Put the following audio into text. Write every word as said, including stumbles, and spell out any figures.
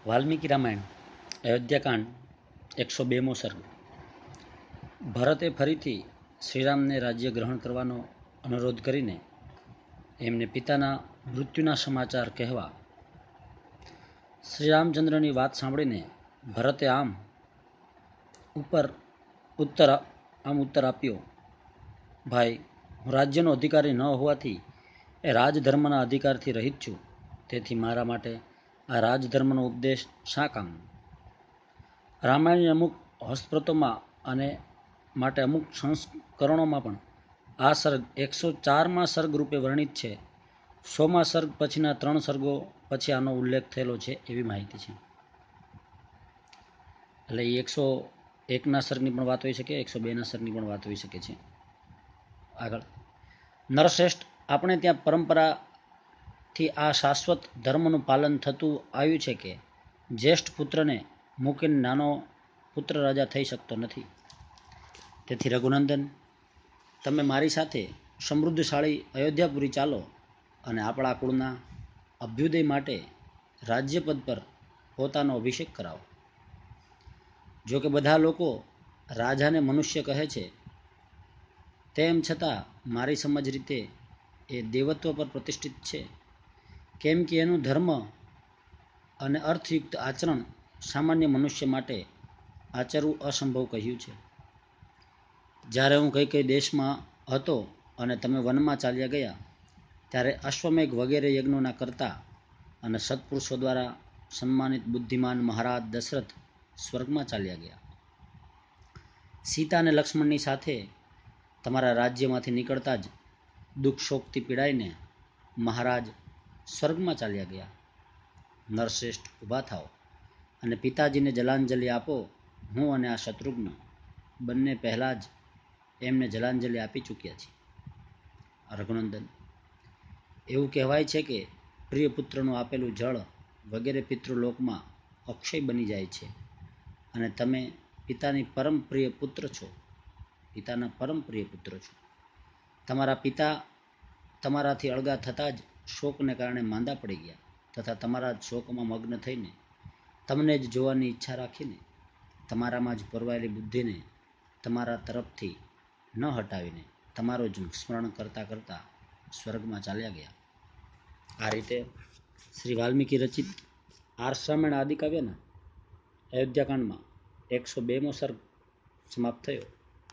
વાલ્મીકી રામાયણ અયોધ્યાકાંડ એકસો બેમો સર્ગ. ભરતે ફરીથી શ્રીરામને રાજ્ય ગ્રહણ કરવાનો અનુરોધ કરીને એમને પિતાના મૃત્યુના સમાચાર કહેવા શ્રીરામચંદ્રની વાત સાંભળીને ભરતે આમ ઉપર ઉત્તર આમ ઉત્તર આપ્યો, ભાઈ, હું રાજ્યનો અધિકારી ન હોવાથી એ રાજધર્મના અધિકારથી રહિત છું. તેથી મારા માટે આ રાજધર્મનો ઉપદેશ શા કામ? રામાયણની અમુક હસ્તપ્રતોમાં અને માટે અમુક સંસ્કરણોમાં પણ આ સર્ગ એકસો ચારમાં સર્ગ રૂપે વર્ણિત છે. સોમા સર્ગ પછીના ત્રણ સર્ગો પછી આનો ઉલ્લેખ થયેલો છે એવી માહિતી છે. એટલે એ એકસો એકના સર્ગની પણ વાત હોઈ શકે, એકસો બેના સર્ગની પણ વાત હોઈ શકે છે. આગળ, નરશ્રેષ્ઠ, આપણે ત્યાં પરંપરાથી આ શાશ્વત ધર્મનું પાલન થતું આવ્યું છે કે જ્યેષ્ઠ પુત્રને મૂકીને નાનો પુત્ર રાજા થઈ શકતો નથી. તેથી રઘુનંદન, તમે મારી સાથે સમૃદ્ધશાળી અયોધ્યાપુરી ચાલો અને આપણા કુળના અભ્યુદય માટે રાજ્યપદ પર પોતાનો અભિષેક કરાવો. જો કે બધા લોકો રાજાને મનુષ્ય કહે છે, તેમ છતાં મારી સમજ રીતે એ દેવત્વ પર પ્રતિષ્ઠિત છે, કેમ કે એનું ધર્મ અને અર્થયુક્ત આચરણ સામાન્ય મનુષ્ય માટે આચરવું અસંભવ કહ્યું છે. જ્યારે હું કઈ કઈ દેશમાં હતો અને તમે વનમાં ચાલ્યા ગયા, ત્યારે અશ્વમેઘ વગેરે યજ્ઞોના કરતા અને સત્પુરુષો દ્વારા સન્માનિત બુદ્ધિમાન મહારાજ દશરથ સ્વર્ગમાં ચાલ્યા ગયા. સીતા અને લક્ષ્મણની સાથે તમારા રાજ્યમાંથી નીકળતા જ દુઃખ શોકથી પીડાઈને મહારાજ સ્વર્ગમાં ચાલ્યા ગયા. નરશ્રેષ્ઠ, ઊભા થાઓ અને પિતાજીને જલાંજલિ આપો. હું અને આ શત્રુઘ્ન બંને પહેલાં જ એમને જલાંજલિ આપી ચૂક્યા છીએ. રઘુનંદન, એવું કહેવાય છે કે પ્રિય પુત્રનું આપેલું જળ વગેરે પિતૃલોકમાં અક્ષય બની જાય છે અને તમે પિતાની પરમ પ્રિય પુત્ર છો પિતાના પરમ પ્રિય પુત્ર છો. તમારા પિતા તમારાથી અળગા થતાં જ શોકને કારણે માંદા પડી ગયા તથા તમારા જ શોકમાં મગ્ન થઈને તમને જ જોવાની ઈચ્છા રાખીને તમારામાં જ પરવાયેલી બુદ્ધિને તમારા તરફથી ન હટાવીને તમારું જ સ્મરણ કરતાં કરતાં સ્વર્ગમાં ચાલ્યા ગયા. આ રીતે શ્રી વાલ્મીકી રચિત આર્ષ રામાયણ આદિકાવ્યના અયોધ્યાકાંડમાં એકસો બેમો સર્ગ સમાપ્ત થયો.